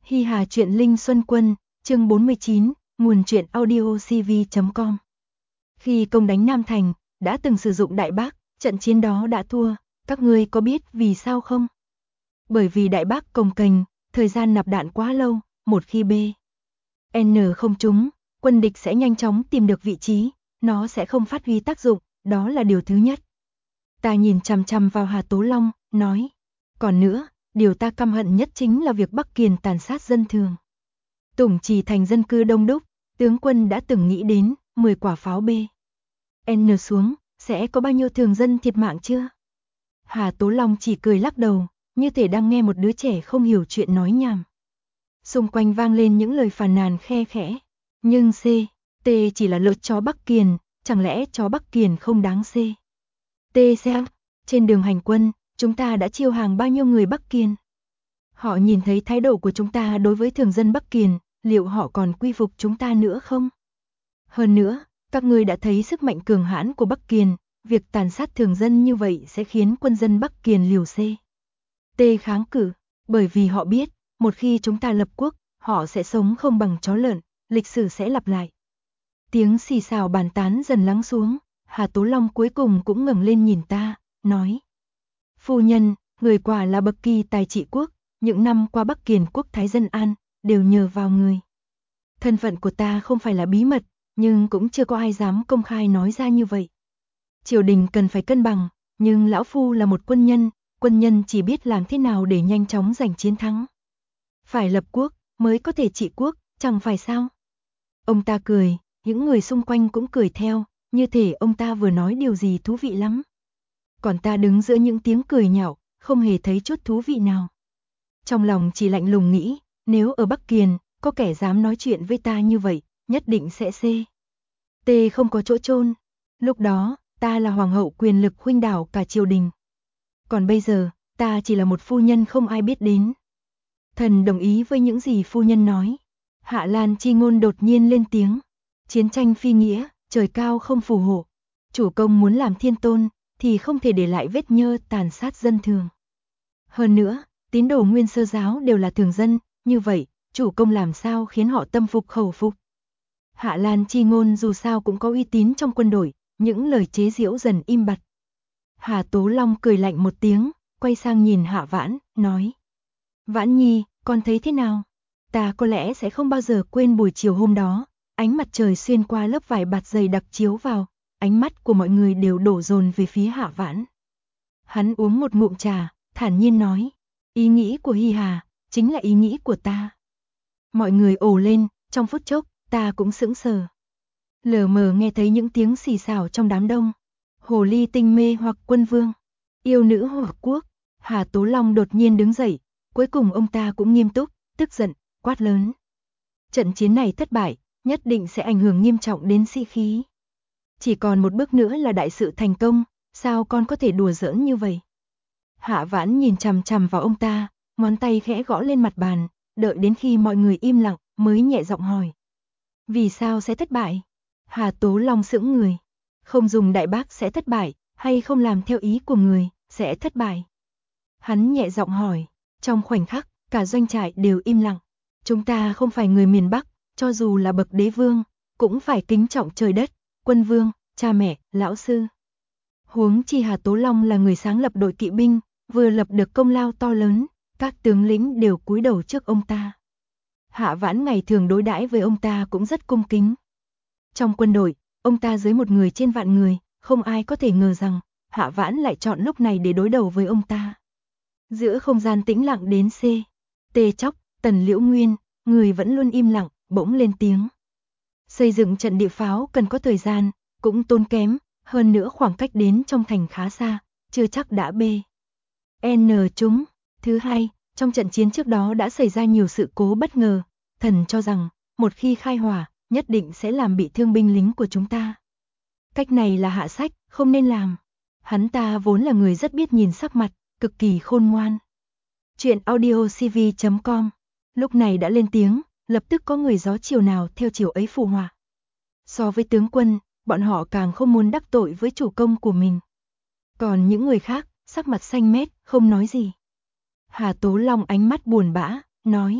Hi Hà truyện Linh Xuân Quân, chương 49, nguồn truyện audiocv.com. Khi công đánh Nam Thành, đã từng sử dụng Đại Bác, trận chiến đó đã thua, các ngươi có biết vì sao không? Bởi vì Đại Bác cồng kềnh, thời gian nạp đạn quá lâu, một khi B.N không trúng, quân địch sẽ nhanh chóng tìm được vị trí, nó sẽ không phát huy tác dụng, đó là điều thứ nhất. Ta nhìn chằm chằm vào Hà Tố Long, nói, còn nữa, điều ta căm hận nhất chính là việc Bắc Kiền tàn sát dân thường. Tùng Trì thành dân cư đông đúc, tướng quân đã từng nghĩ đến 10 quả pháo B.N xuống, sẽ có bao nhiêu thường dân thiệt mạng chưa? Hà Tố Long chỉ cười lắc đầu, như thể đang nghe một đứa trẻ không hiểu chuyện nói nhảm. Xung quanh vang lên những lời phàn nàn khe khẽ, nhưng T chỉ là lợn chó Bắc Kiền, chẳng lẽ chó Bắc Kiền không đáng T xem, trên đường hành quân, chúng ta đã chiêu hàng bao nhiêu người Bắc Kiền? Họ nhìn thấy thái độ của chúng ta đối với thường dân Bắc Kiền, liệu họ còn quy phục chúng ta nữa không? Hơn nữa, các ngươi đã thấy sức mạnh cường hãn của Bắc Kiền, việc tàn sát thường dân như vậy sẽ khiến quân dân Bắc Kiền liều T kháng cự, bởi vì họ biết, một khi chúng ta lập quốc, họ sẽ sống không bằng chó lợn, lịch sử sẽ lặp lại. Tiếng xì xào bàn tán dần lắng xuống, Hà Tố Long cuối cùng cũng ngẩng lên nhìn ta, nói: Phu nhân, người quả là bậc kỳ tài trị quốc, những năm qua Bắc Kiền quốc thái dân an, đều nhờ vào người. Thân phận của ta không phải là bí mật, nhưng cũng chưa có ai dám công khai nói ra như vậy. Triều đình cần phải cân bằng, nhưng lão phu là một quân nhân chỉ biết làm thế nào để nhanh chóng giành chiến thắng. Phải lập quốc, mới có thể trị quốc, chẳng phải sao? Ông ta cười, những người xung quanh cũng cười theo, như thể ông ta vừa nói điều gì thú vị lắm. Còn ta đứng giữa những tiếng cười nhạo, không hề thấy chút thú vị nào. Trong lòng chỉ lạnh lùng nghĩ, nếu ở Bắc Kiền, có kẻ dám nói chuyện với ta như vậy, nhất định sẽ T không có chỗ chôn. Lúc đó, ta là hoàng hậu quyền lực khuynh đảo cả triều đình. Còn bây giờ, ta chỉ là một phu nhân không ai biết đến. Thần đồng ý với những gì phu nhân nói. Hạ Lan Chi Ngôn đột nhiên lên tiếng. Chiến tranh phi nghĩa, trời cao không phù hộ. Chủ công muốn làm thiên tôn, thì không thể để lại vết nhơ tàn sát dân thường. Hơn nữa, tín đồ Nguyên Sơ giáo đều là thường dân, như vậy, chủ công làm sao khiến họ tâm phục khẩu phục. Hạ Lan Chi Ngôn dù sao cũng có uy tín trong quân đội, những lời chế giễu dần im bặt. Hà Tố Long cười lạnh một tiếng, quay sang nhìn Hạ Vãn, nói: Vãn Nhi, con thấy thế nào? Ta có lẽ sẽ không bao giờ quên buổi chiều hôm đó, ánh mặt trời xuyên qua lớp vải bạt dày đặc chiếu vào, ánh mắt của mọi người đều đổ dồn về phía Hạ Vãn. Hắn uống một ngụm trà, thản nhiên nói: Ý nghĩ của Hi Hà, chính là ý nghĩ của ta. Mọi người ồ lên, trong phút chốc, ta cũng sững sờ. Lờ mờ nghe thấy những tiếng xì xào trong đám đông. Hồ ly tinh mê hoặc quân vương, yêu nữ hoặc quốc. Hà Tố Long đột nhiên đứng dậy, cuối cùng ông ta cũng nghiêm túc, tức giận, quát lớn. Trận chiến này thất bại, nhất định sẽ ảnh hưởng nghiêm trọng đến sĩ khí. Chỉ còn một bước nữa là đại sự thành công, sao con có thể đùa giỡn như vậy? Hạ Vãn nhìn chằm chằm vào ông ta, ngón tay khẽ gõ lên mặt bàn, đợi đến khi mọi người im lặng mới nhẹ giọng hỏi. Vì sao sẽ thất bại? Hà Tố Long sững người. Không dùng Đại Bác sẽ thất bại, hay không làm theo ý của người, sẽ thất bại? Hắn nhẹ giọng hỏi, trong khoảnh khắc, cả doanh trại đều im lặng. Chúng ta không phải người miền Bắc, cho dù là bậc đế vương, cũng phải kính trọng trời đất, quân vương, cha mẹ, lão sư. Huống chi Hà Tố Long là người sáng lập đội kỵ binh, vừa lập được công lao to lớn, các tướng lĩnh đều cúi đầu trước ông ta. Hạ Vãn ngày thường đối đãi với ông ta cũng rất cung kính. Trong quân đội, ông ta dưới một người trên vạn người, không ai có thể ngờ rằng Hạ Vãn lại chọn lúc này để đối đầu với ông ta. Giữa không gian tĩnh lặng đến T chốc, Tần Liễu Nguyên, người vẫn luôn im lặng, bỗng lên tiếng. Xây dựng trận địa pháo cần có thời gian, cũng tốn kém, hơn nữa khoảng cách đến trong thành khá xa, chưa chắc đã B.N trúng. Thứ hai, trong trận chiến trước đó đã xảy ra nhiều sự cố bất ngờ, thần cho rằng, một khi khai hỏa, nhất định sẽ làm bị thương binh lính của chúng ta. Cách này là hạ sách, không nên làm. Hắn ta vốn là người rất biết nhìn sắc mặt, cực kỳ khôn ngoan. Chuyện audiocv.com lúc này đã lên tiếng, lập tức có người gió chiều nào theo chiều ấy phù hòa. So với tướng quân, bọn họ càng không muốn đắc tội với chủ công của mình. Còn những người khác, sắc mặt xanh mét, không nói gì. Hà Tố Long ánh mắt buồn bã, nói,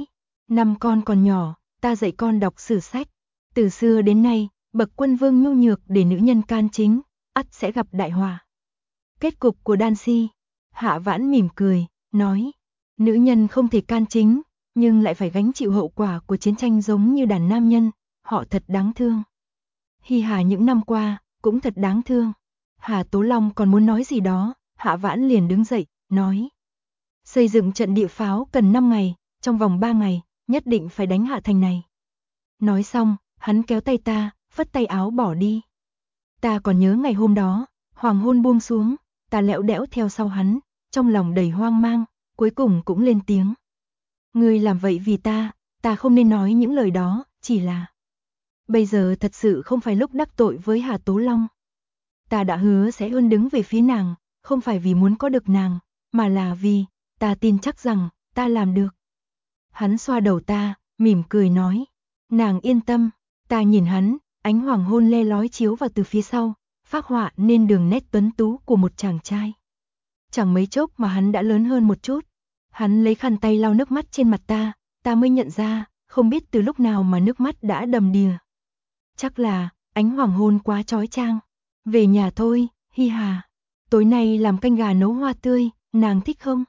Năm con còn nhỏ, ta dạy con đọc sử sách. Từ xưa đến nay, bậc quân vương nhu nhược để nữ nhân can chính, ắt sẽ gặp đại họa. Kết cục của Đan Si. Hạ Vãn mỉm cười, nói, nữ nhân không thể can chính, nhưng lại phải gánh chịu hậu quả của chiến tranh giống như đàn nam nhân, họ thật đáng thương. Hi Hà những năm qua, cũng thật đáng thương. Hà Tố Long còn muốn nói gì đó, Hạ Vãn liền đứng dậy, nói. Xây dựng trận địa pháo cần 5 ngày, trong vòng 3 ngày, nhất định phải đánh hạ thành này. Nói xong, hắn kéo tay ta, phất tay áo bỏ đi. Ta còn nhớ ngày hôm đó, hoàng hôn buông xuống, ta lẹo đẽo theo sau hắn, trong lòng đầy hoang mang, cuối cùng cũng lên tiếng. Ngươi làm vậy vì ta không nên nói những lời đó, chỉ là... Bây giờ thật sự không phải lúc đắc tội với Hà Tố Long. Ta đã hứa sẽ luôn đứng về phía nàng, không phải vì muốn có được nàng, mà là vì, ta tin chắc rằng, ta làm được. Hắn xoa đầu ta, mỉm cười nói. Nàng yên tâm, ta nhìn hắn, ánh hoàng hôn le lói chiếu vào từ phía sau, phác họa nên đường nét tuấn tú của một chàng trai. Chẳng mấy chốc mà hắn đã lớn hơn một chút. Hắn lấy khăn tay lau nước mắt trên mặt ta mới nhận ra, không biết từ lúc nào mà nước mắt đã đầm đìa. Chắc là, ánh hoàng hôn quá chói chang. Về nhà thôi, Hi Hà. Tối nay làm canh gà nấu hoa tươi, nàng thích không?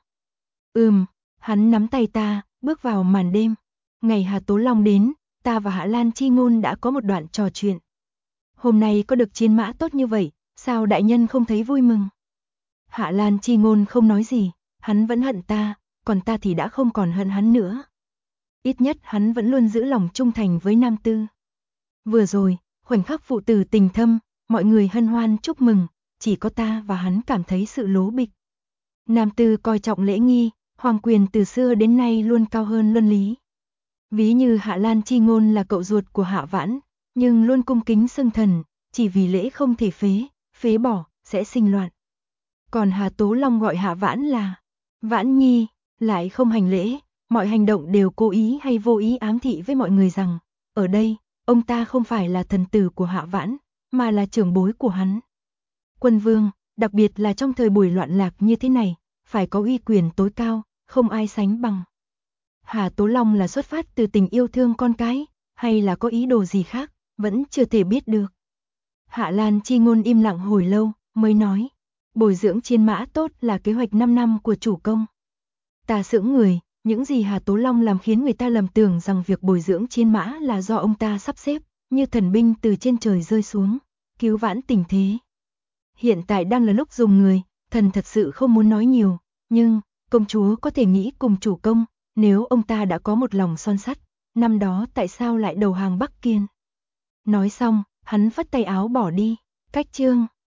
Hắn nắm tay ta, bước vào màn đêm. Ngày Hà Tố Long đến, ta và Hạ Lan Chi Ngôn đã có một đoạn trò chuyện. Hôm nay có được chiến mã tốt như vậy, sao đại nhân không thấy vui mừng? Hạ Lan Chi Ngôn không nói gì, hắn vẫn hận ta, còn ta thì đã không còn hận hắn nữa. Ít nhất hắn vẫn luôn giữ lòng trung thành với Nam Tư. Vừa rồi, khoảnh khắc phụ tử tình thâm, mọi người hân hoan chúc mừng, chỉ có ta và hắn cảm thấy sự lố bịch. Nam Tư coi trọng lễ nghi, hoàng quyền từ xưa đến nay luôn cao hơn luân lý. Ví như Hạ Lan Chi Ngôn là cậu ruột của Hạ Vãn, nhưng luôn cung kính xưng thần, chỉ vì lễ không thể phế bỏ, sẽ sinh loạn. Còn Hà Tố Long gọi Hạ Vãn là Vãn Nhi, lại không hành lễ, mọi hành động đều cố ý hay vô ý ám thị với mọi người rằng, ở đây, ông ta không phải là thần tử của Hạ Vãn, mà là trưởng bối của hắn. Quân vương, đặc biệt là trong thời buổi loạn lạc như thế này, phải có uy quyền tối cao, không ai sánh bằng. Hà Tố Long là xuất phát từ tình yêu thương con cái, hay là có ý đồ gì khác, vẫn chưa thể biết được. Hạ Lan Chi Ngôn im lặng hồi lâu, mới nói, bồi dưỡng chiến mã tốt là kế hoạch 5 năm của chủ công. Ta sững người, những gì Hà Tố Long làm khiến người ta lầm tưởng rằng việc bồi dưỡng chiến mã là do ông ta sắp xếp, như thần binh từ trên trời rơi xuống, cứu vãn tình thế. Hiện tại đang là lúc dùng người, thần thật sự không muốn nói nhiều, nhưng, công chúa có thể nghĩ cùng chủ công, nếu ông ta đã có một lòng son sắt, năm đó tại sao lại đầu hàng Bắc Kiên. Nói xong, hắn phất tay áo bỏ đi, cách chương.